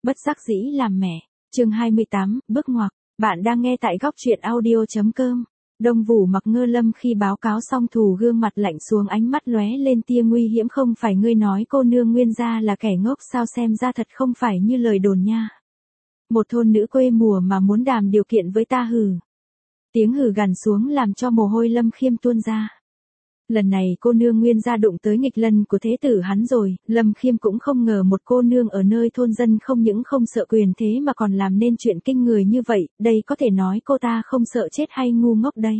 Bất đắc dĩ làm mẹ. Chương 28, bước ngoặt. Bạn đang nghe tại góc truyện audio.com. Đông Vũ Mặc ngơ Lâm khi báo cáo xong thù gương mặt lạnh xuống, ánh mắt lóe lên tia nguy hiểm. Không phải ngươi nói cô nương Nguyên gia là kẻ ngốc sao, xem ra thật không phải như lời đồn nha. Một thôn nữ quê mùa mà muốn đàm điều kiện với ta hừ. Tiếng hừ gằn xuống làm cho mồ hôi Lâm Khiêm tuôn ra. Lần này cô nương Nguyên gia đụng tới nghịch lân của thế tử hắn rồi, Lâm Khiêm cũng không ngờ một cô nương ở nơi thôn dân không những không sợ quyền thế mà còn làm nên chuyện kinh người như vậy, đây có thể nói cô ta không sợ chết hay ngu ngốc đây.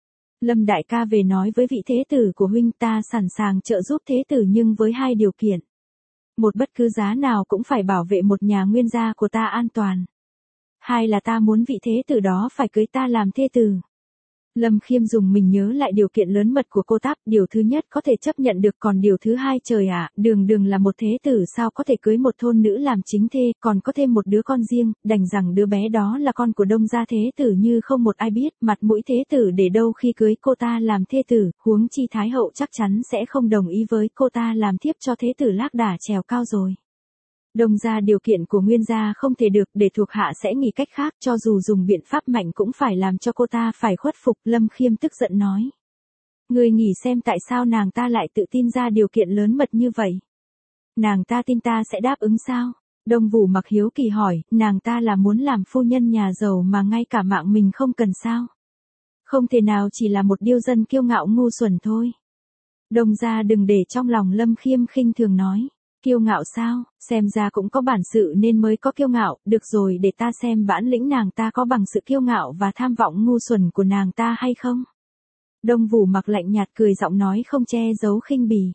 Lâm đại ca về nói với vị thế tử của huynh, ta sẵn sàng trợ giúp thế tử nhưng với hai điều kiện. Một, bất cứ giá nào cũng phải bảo vệ một nhà Nguyên gia của ta an toàn. Hai là ta muốn vị thế tử đó phải cưới ta làm thê tử. Lâm Khiêm dùng mình nhớ lại điều kiện lớn mật của cô Táp, điều thứ nhất có thể chấp nhận được, còn điều thứ hai trời ạ, đường là một thế tử sao có thể cưới một thôn nữ làm chính thê, còn có thêm một đứa con riêng, đành rằng đứa bé đó là con của Đông gia thế tử như không một ai biết, mặt mũi thế tử để đâu khi cưới cô ta làm thê tử, huống chi Thái hậu chắc chắn sẽ không đồng ý với cô ta làm thiếp cho thế tử lác đả trèo cao rồi. Đông gia điều kiện của Nguyên gia không thể được, để thuộc hạ sẽ nghĩ cách khác, cho dù dùng biện pháp mạnh cũng phải làm cho cô ta phải khuất phục. Lâm Khiêm tức giận nói. Ngươi nghĩ xem tại sao nàng ta lại tự tin ra điều kiện lớn mật như vậy? Nàng ta tin ta sẽ đáp ứng sao? Đông Vũ Mặc hiếu kỳ hỏi, nàng ta là muốn làm phu nhân nhà giàu mà ngay cả mạng mình không cần sao? Không thể nào, chỉ là một điêu dân kiêu ngạo ngu xuẩn thôi. Đông gia đừng để trong lòng. Lâm Khiêm khinh thường nói. Kiêu ngạo sao, xem ra cũng có bản sự nên mới có kiêu ngạo, được rồi để ta xem bản lĩnh nàng ta có bằng sự kiêu ngạo và tham vọng ngu xuẩn của nàng ta hay không. Đông Vũ Mặc lạnh nhạt cười, giọng nói không che giấu khinh bỉ.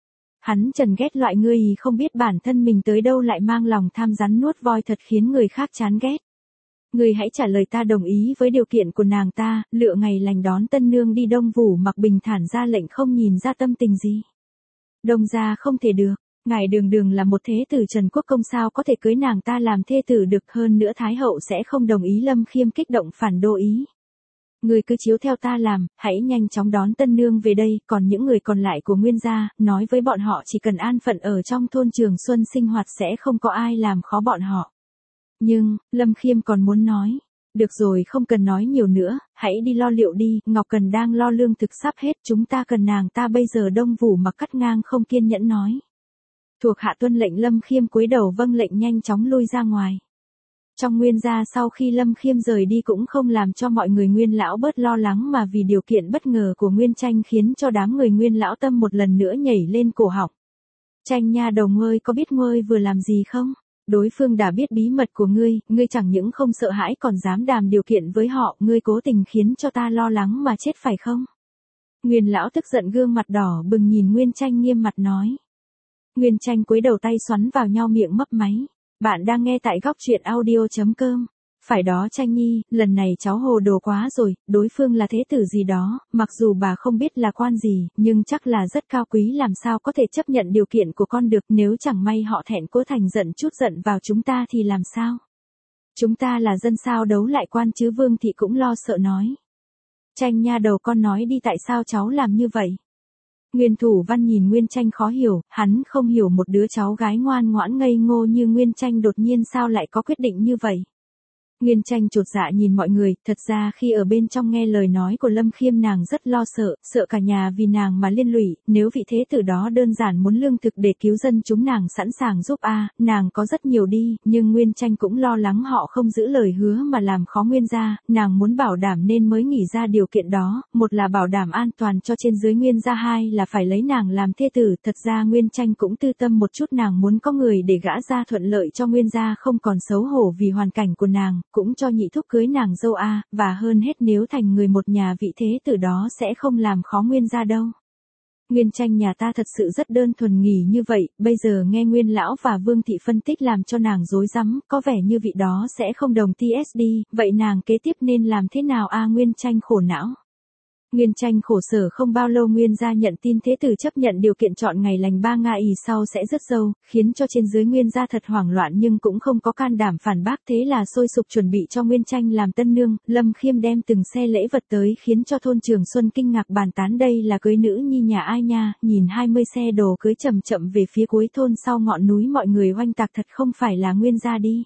Hắn trần ghét loại ngươi không biết bản thân mình tới đâu lại mang lòng tham rắn nuốt voi, thật khiến người khác chán ghét. Ngươi hãy trả lời ta đồng ý với điều kiện của nàng ta, lựa ngày lành đón tân nương đi. Đông Vũ Mặc bình thản ra lệnh, không nhìn ra tâm tình gì. Đông gia không thể được. Ngài đường là một thế tử Trần Quốc Công sao có thể cưới nàng ta làm thê tử được, hơn nữa Thái hậu sẽ không đồng ý. Lâm Khiêm kích động phản đối ý. Người cứ chiếu theo ta làm, hãy nhanh chóng đón tân nương về đây, còn những người còn lại của Nguyên gia, nói với bọn họ chỉ cần an phận ở trong thôn Trường Xuân sinh hoạt sẽ không có ai làm khó bọn họ. Nhưng, Lâm Khiêm còn muốn nói. Được rồi, không cần nói nhiều nữa, hãy đi lo liệu đi, Ngọc Cần đang lo lương thực sắp hết, chúng ta cần nàng ta bây giờ. Đông Vũ Mặc cắt ngang không kiên nhẫn nói. Thuộc hạ tuân lệnh. Lâm Khiêm cúi đầu vâng lệnh, nhanh chóng lui ra ngoài. Trong Nguyên gia sau khi Lâm Khiêm rời đi cũng không làm cho mọi người Nguyên lão bớt lo lắng, mà vì điều kiện bất ngờ của Nguyên Tranh khiến cho đám người Nguyên lão tâm một lần nữa nhảy lên cổ họng. Tranh nha đầu, ngươi có biết ngươi vừa làm gì không? Đối phương đã biết bí mật của ngươi, ngươi chẳng những không sợ hãi còn dám đàm điều kiện với họ, ngươi cố tình khiến cho ta lo lắng mà chết phải không? Nguyên lão tức giận, gương mặt đỏ bừng nhìn Nguyên Tranh nghiêm mặt nói. Nguyên Tranh cúi đầu, tay xoắn vào nhau, miệng mấp máy. Bạn đang nghe tại góc truyện audio.com. Phải đó Tranh nhi, lần này cháu hồ đồ quá rồi, đối phương là thế tử gì đó, mặc dù bà không biết là quan gì, nhưng chắc là rất cao quý, làm sao có thể chấp nhận điều kiện của con được, nếu chẳng may họ thẹn cố thành giận chút giận vào chúng ta thì làm sao? Chúng ta là dân sao đấu lại quan chứ? Vương thị cũng lo sợ nói. Tranh nha đầu, con nói đi, tại sao cháu làm như vậy? Nguyên Thủ Văn nhìn Nguyên Tranh khó hiểu, hắn không hiểu một đứa cháu gái ngoan ngoãn ngây ngô như Nguyên Tranh đột nhiên sao lại có quyết định như vậy. Nguyên Tranh chột dạ nhìn mọi người, thật ra khi ở bên trong nghe lời nói của Lâm Khiêm nàng rất lo sợ cả nhà vì nàng mà liên lụy, nếu vị thế tử đó đơn giản muốn lương thực để cứu dân chúng nàng sẵn sàng giúp nàng có rất nhiều đi, nhưng Nguyên Tranh cũng lo lắng họ không giữ lời hứa mà làm khó Nguyên gia, nàng muốn bảo đảm nên mới nghĩ ra điều kiện đó, một là bảo đảm an toàn cho trên dưới Nguyên gia, hai là phải lấy nàng làm thê tử. Thật ra Nguyên Tranh cũng tư tâm một chút, nàng muốn có người để gã ra thuận lợi cho Nguyên gia không còn xấu hổ vì hoàn cảnh của nàng, cũng cho nhị thúc cưới nàng dâu và hơn hết nếu thành người một nhà vị thế tử đó sẽ không làm khó Nguyên gia đâu. Nguyên Tranh nhà ta thật sự rất đơn thuần nghỉ như vậy, bây giờ nghe Nguyên lão và Vương thị phân tích làm cho nàng rối rắm, có vẻ như vị đó sẽ không đồng TSD, vậy nàng kế tiếp nên làm thế nào? Nguyên Tranh khổ não. Nguyên Tranh khổ sở không bao lâu Nguyên gia nhận tin thế tử chấp nhận điều kiện chọn ngày lành 3 ngày sau sẽ rước dâu, khiến cho trên dưới Nguyên gia thật hoảng loạn nhưng cũng không có can đảm phản bác, thế là sôi sục chuẩn bị cho Nguyên Tranh làm tân nương. Lâm Khiêm đem từng xe lễ vật tới khiến cho thôn Trường Xuân kinh ngạc bàn tán, đây là cưới nữ nhi nhà ai nha, nhìn 20 xe đồ cưới chậm chậm về phía cuối thôn sau ngọn núi mọi người oanh tạc, thật không phải là Nguyên gia đi.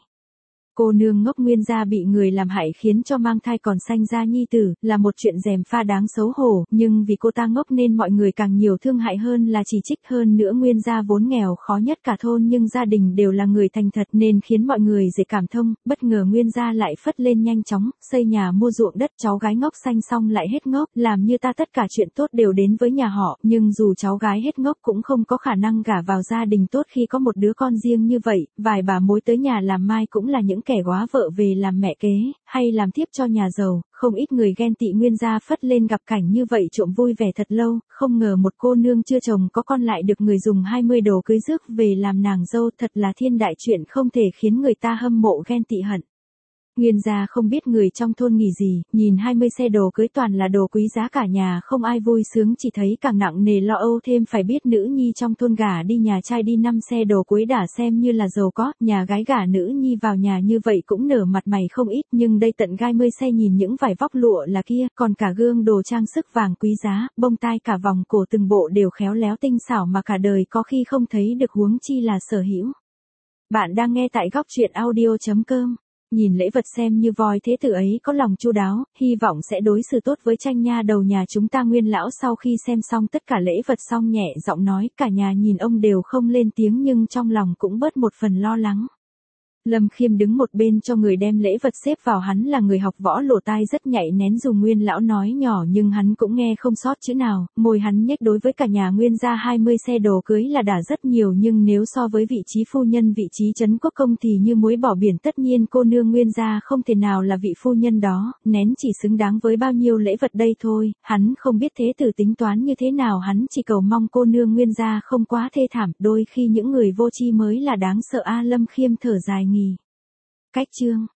Cô nương ngốc Nguyên gia bị người làm hại khiến cho mang thai còn sanh ra nhi tử, là một chuyện gièm pha đáng xấu hổ, nhưng vì cô ta ngốc nên mọi người càng nhiều thương hại hơn là chỉ trích. Hơn nữa Nguyên gia vốn nghèo khó nhất cả thôn nhưng gia đình đều là người thành thật nên khiến mọi người dễ cảm thông, bất ngờ Nguyên gia lại phất lên nhanh chóng, xây nhà mua ruộng đất. Cháu gái ngốc sanh xong lại hết ngốc, làm như ta tất cả chuyện tốt đều đến với nhà họ, nhưng dù cháu gái hết ngốc cũng không có khả năng gả vào gia đình tốt khi có một đứa con riêng như vậy. Vài bà mối tới nhà làm mai cũng là những kẻ góa vợ về làm mẹ kế, hay làm thiếp cho nhà giàu, không ít người ghen tị. Nguyên gia phất lên gặp cảnh như vậy trộm vui vẻ thật lâu, không ngờ một cô nương chưa chồng có con lại được người dùng 20 đồ cưới rước về làm nàng dâu, thật là thiên đại chuyện không thể khiến người ta hâm mộ ghen tị hận. Nguyên gia không biết người trong thôn nghĩ gì, nhìn 20 xe đồ cưới toàn là đồ quý giá cả nhà không ai vui sướng, chỉ thấy càng nặng nề lo âu thêm. Phải biết nữ nhi trong thôn gả đi nhà trai đi 5 xe đồ cưới đã xem như là giàu có, nhà gái gả nữ nhi vào nhà như vậy cũng nở mặt mày không ít, nhưng đây tận 20 xe, nhìn những vải vóc lụa là kia, còn cả gương đồ trang sức vàng quý giá, bông tai cả vòng cổ từng bộ đều khéo léo tinh xảo mà cả đời có khi không thấy được, huống chi là sở hữu. Bạn đang nghe tại góc truyện audio.com. Nhìn lễ vật xem như voi thế tử ấy có lòng chu đáo, hy vọng sẽ đối xử tốt với Tranh nha đầu nhà chúng ta. Nguyên lão sau khi xem xong tất cả lễ vật xong nhẹ giọng nói, cả nhà nhìn ông đều không lên tiếng nhưng trong lòng cũng bớt một phần lo lắng. Lâm Khiêm đứng một bên cho người đem lễ vật xếp vào, hắn là người học võ lỗ tai rất nhạy nén, dù Nguyên lão nói nhỏ nhưng hắn cũng nghe không sót chữ nào, môi hắn nhếch. Đối với cả nhà Nguyên gia 20 xe đồ cưới là đã rất nhiều, nhưng nếu so với vị trí phu nhân vị trí trấn quốc công thì như muối bỏ biển, tất nhiên cô nương Nguyên gia không thể nào là vị phu nhân đó, nén chỉ xứng đáng với bao nhiêu lễ vật đây thôi. Hắn không biết thế tử tính toán như thế nào, hắn chỉ cầu mong cô nương Nguyên gia không quá thê thảm, đôi khi những người vô tri mới là đáng sợ. Lâm Khiêm thở dài nghỉ. Cách chương